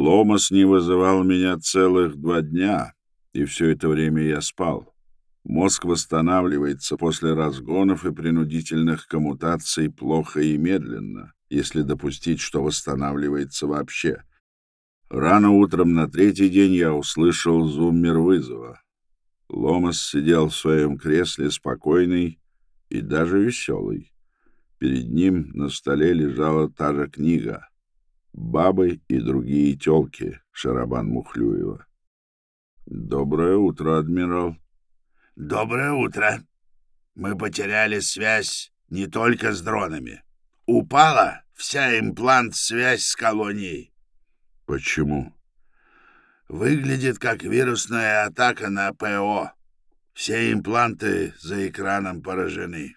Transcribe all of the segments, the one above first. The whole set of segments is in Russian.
Ломас не вызывал меня целых 2 дня, и все это время я спал. Мозг восстанавливается после разгонов и принудительных коммутаций плохо и медленно, если допустить, что восстанавливается вообще. Рано утром на 3-й день я услышал зуммер вызова. Ломас сидел в своем кресле спокойный и даже веселый. Перед ним на столе лежала та же книга «Бабы и другие тёлки» Шарабан-Мухлюева. «Доброе утро, адмирал». «Доброе утро. Мы потеряли связь не только с дронами. Упала вся имплант-связь с колонией». «Почему?» «Выглядит как вирусная атака на ПО. Все импланты за экраном поражены.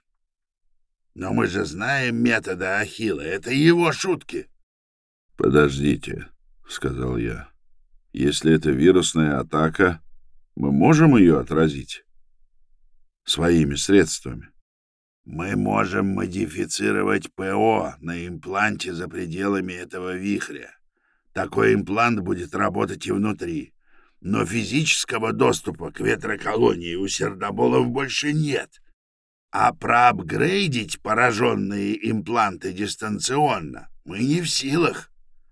Но мы же знаем методы Ахилла. Это его шутки». «Подождите», — сказал я. «Если это вирусная атака, мы можем ее отразить своими средствами?» «Мы можем модифицировать ПО на импланте за пределами этого вихря. Такой имплант будет работать и внутри. Но физического доступа к ветроколонии у сердоболов больше нет. А проапгрейдить пораженные импланты дистанционно мы не в силах».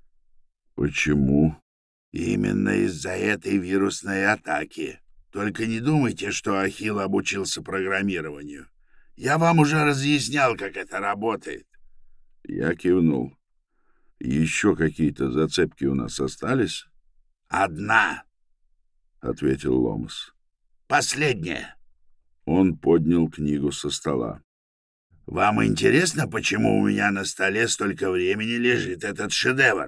«Почему?» «Именно из-за этой вирусной атаки. Только не думайте, что Ахилл обучился программированию. Я вам уже разъяснял, как это работает». Я кивнул. «Еще какие-то зацепки у нас остались?» «Одна», — ответил Ломас. «Последняя». Он поднял книгу со стола. «Вам интересно, почему у меня на столе столько времени лежит этот шедевр?»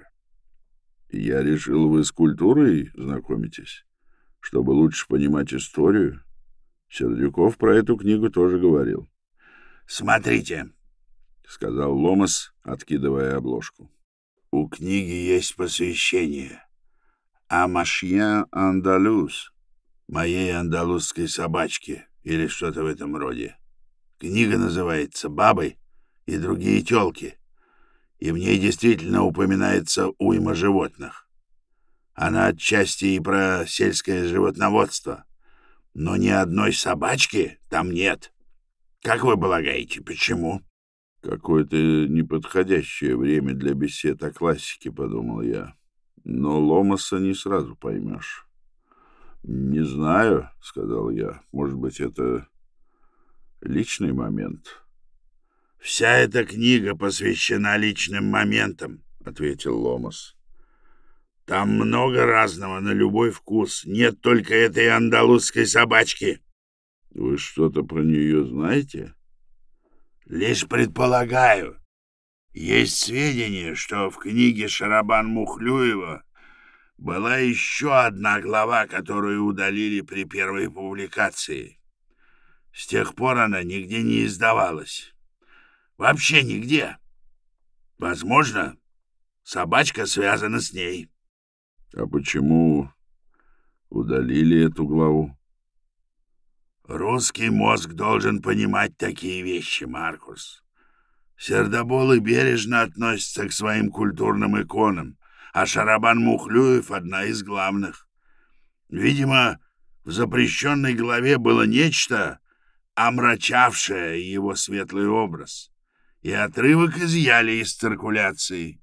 «Я решил, вы с культурой знакомитесь, чтобы лучше понимать историю. Сердюков про эту книгу тоже говорил». «Смотрите», — сказал Ломас, откидывая обложку. «У книги есть посвящение. «Амашья Андалус», моей андалузской собачке или что-то в этом роде. Книга называется «Бабы и другие тёлки», и в ней действительно упоминается уйма животных. Она отчасти и про сельское животноводство, но ни одной собачки там нет. Как вы полагаете, почему?» «Какое-то неподходящее время для бесед о классике», — подумал я. «Но Ломаса не сразу поймешь». «Не знаю», — сказал я. «Может быть, это личный момент?» «Вся эта книга посвящена личным моментам», — ответил Ломас. «Там много разного на любой вкус. Нет только этой андалузской собачки». «Вы что-то про нее знаете?» «Лишь предполагаю. Есть сведения, что в книге Шарабан-Мухлюева была еще одна глава, которую удалили при первой публикации. С тех пор она нигде не издавалась. Вообще нигде. Возможно, собачка связана с ней». «А почему удалили эту главу?» «Русский мозг должен понимать такие вещи, Маркус. Сердоболы бережно относятся к своим культурным иконам, а Шарабан-Мухлюев — одна из главных. Видимо, в запрещенной главе было нечто, омрачавшее его светлый образ, и отрывок изъяли из циркуляции.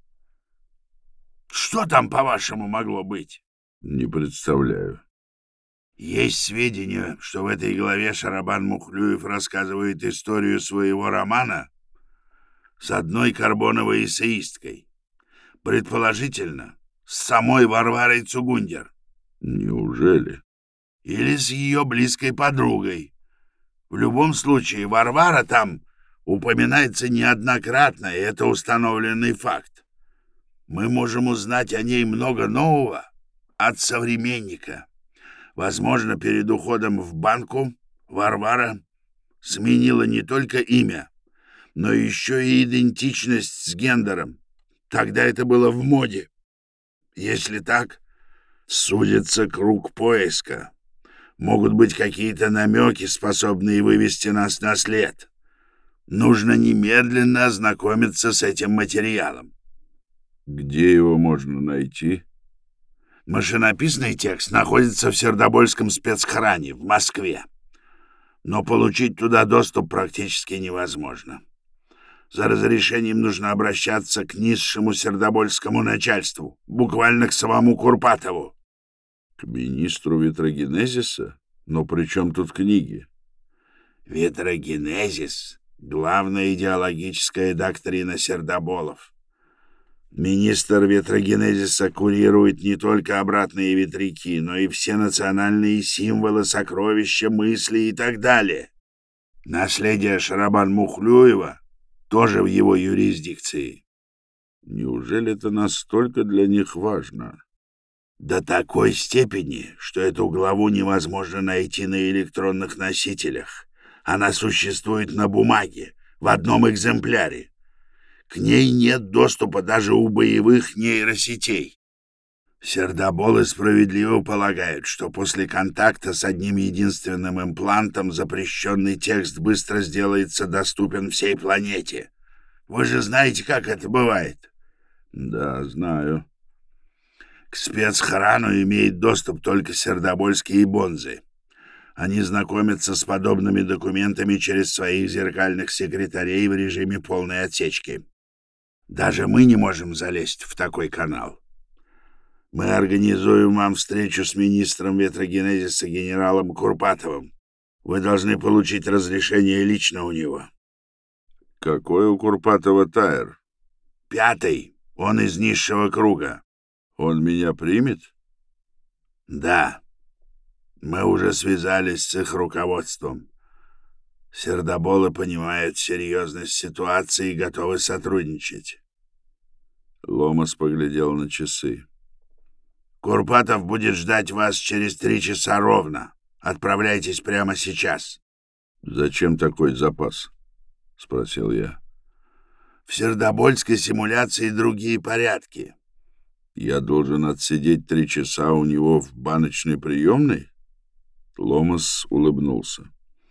Что там, по-вашему, могло быть?» «Не представляю». «Есть сведения, что в этой главе Шарабан-Мухлюев рассказывает историю своего романа с одной карбоновой эссеисткой, предположительно, с самой Варварой Цугундер». «Неужели?» «Или с ее близкой подругой. В любом случае, Варвара там упоминается неоднократно, и это установленный факт. Мы можем узнать о ней много нового от современника. Возможно, перед уходом в банку Варвара сменила не только имя, но еще и идентичность с гендером. Тогда это было в моде. Если так, сузится круг поиска. Могут быть какие-то намеки, способные вывести нас на след. Нужно немедленно ознакомиться с этим материалом». «Где его можно найти?» Машинописный текст находится в Сердобольском спецхране в Москве, но получить туда доступ практически невозможно. За разрешением нужно обращаться к низшему сердобольскому начальству, буквально к самому Курпатову. — К министру ветрогенезиса? Но при чем тут книги? Ветрогенезис — главная идеологическая доктрина сердоболов. Министр ветрогенезиса курирует не только обратные ветряки, но и все национальные символы, сокровища, мысли и так далее. Наследие Шарабан-Мухлюева тоже в его юрисдикции. Неужели это настолько для них важно? До такой степени, что эту главу невозможно найти на электронных носителях. Она существует на бумаге, в одном экземпляре. К ней нет доступа даже у боевых нейросетей. Сердоболы справедливо полагают, что после контакта с одним единственным имплантом запрещенный текст быстро сделается доступен всей планете. Вы же знаете, как это бывает? Да, знаю. К спецхрану имеет доступ только сердобольские бонзы. Они знакомятся с подобными документами через своих зеркальных секретарей в режиме полной отсечки. Даже мы не можем залезть в такой канал. Мы организуем вам встречу с министром ветрогенезиса генералом Курпатовым. Вы должны получить разрешение лично у него. Какой у Курпатова тайр? 5-й. Он из низшего круга. Он меня примет? Да. Мы уже связались с их руководством. Сердоболы понимают серьезность ситуации и готовы сотрудничать. Ломас поглядел на часы. Курпатов будет ждать вас через 3 часа ровно. Отправляйтесь прямо сейчас. — Зачем такой запас? — спросил я. — В сердобольской симуляции другие порядки. — Я должен отсидеть 3 часа у него в баночной приемной? Ломас улыбнулся.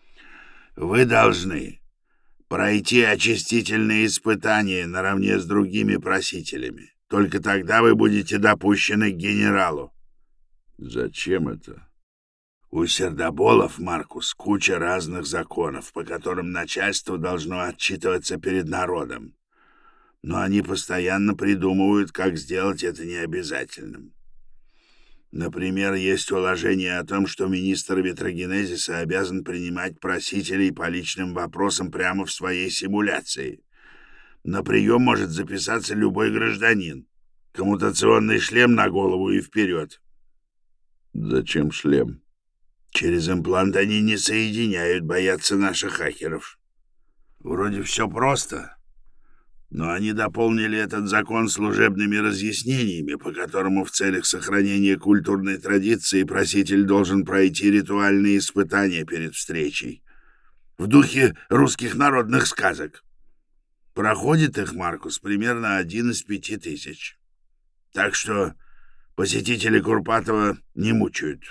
— Вы должны пройти очистительные испытания наравне с другими просителями. Только тогда вы будете допущены к генералу. — Зачем это? — У сердоболов, Маркус, куча разных законов, по которым начальство должно отчитываться перед народом. Но они постоянно придумывают, как сделать это необязательным. Например, есть уложение о том, что министр ветрогенезиса обязан принимать просителей по личным вопросам прямо в своей симуляции. На прием может записаться любой гражданин. Коммутационный шлем на голову и вперед. Зачем шлем? Через имплант они не соединяют, боятся наших хакеров. Вроде все просто, но они дополнили этот закон служебными разъяснениями, по которому в целях сохранения культурной традиции проситель должен пройти ритуальные испытания перед встречей. В духе русских народных сказок. Проходит их, Маркус, примерно 1 из 5000. Так что посетители Курпатова не мучают.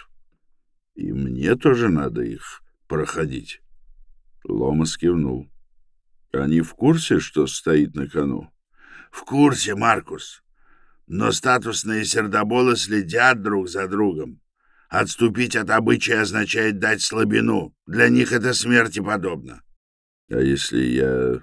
И мне тоже надо их проходить. Ломас кивнул. Они в курсе, что стоит на кону? В курсе, Маркус. Но статусные сердоболы следят друг за другом. Отступить от обычая означает дать слабину. Для них это смерти подобно. А если я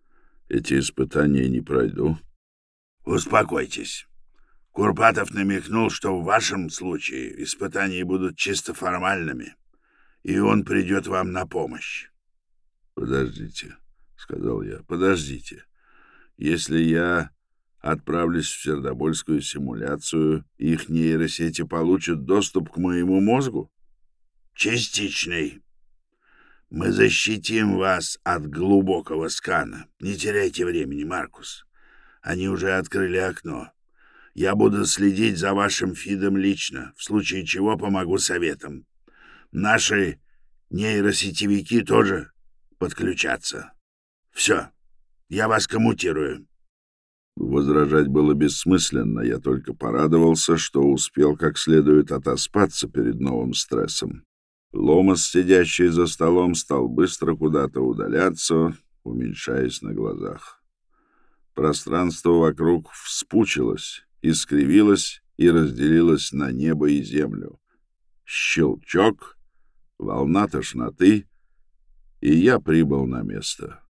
эти испытания не пройду? Успокойтесь. Курпатов намекнул, что в вашем случае испытания будут чисто формальными, и он придет вам на помощь. Подождите, — сказал я, — подождите. Если я отправлюсь в сердобольскую симуляцию, их нейросети получат доступ к моему мозгу? Частичный. Мы защитим вас от глубокого скана. Не теряйте времени, Маркус. Они уже открыли окно. Я буду следить за вашим фидом лично, в случае чего помогу советом. Наши нейросетевики тоже подключатся. Все, я вас коммутирую. Возражать было бессмысленно, я только порадовался, что успел как следует отоспаться перед новым стрессом. Ломас, сидящий за столом, стал быстро куда-то удаляться, уменьшаясь на глазах. Пространство вокруг вспучилось, искривилось и разделилась на небо и землю. Щелчок, волна тошноты, и я прибыл на место.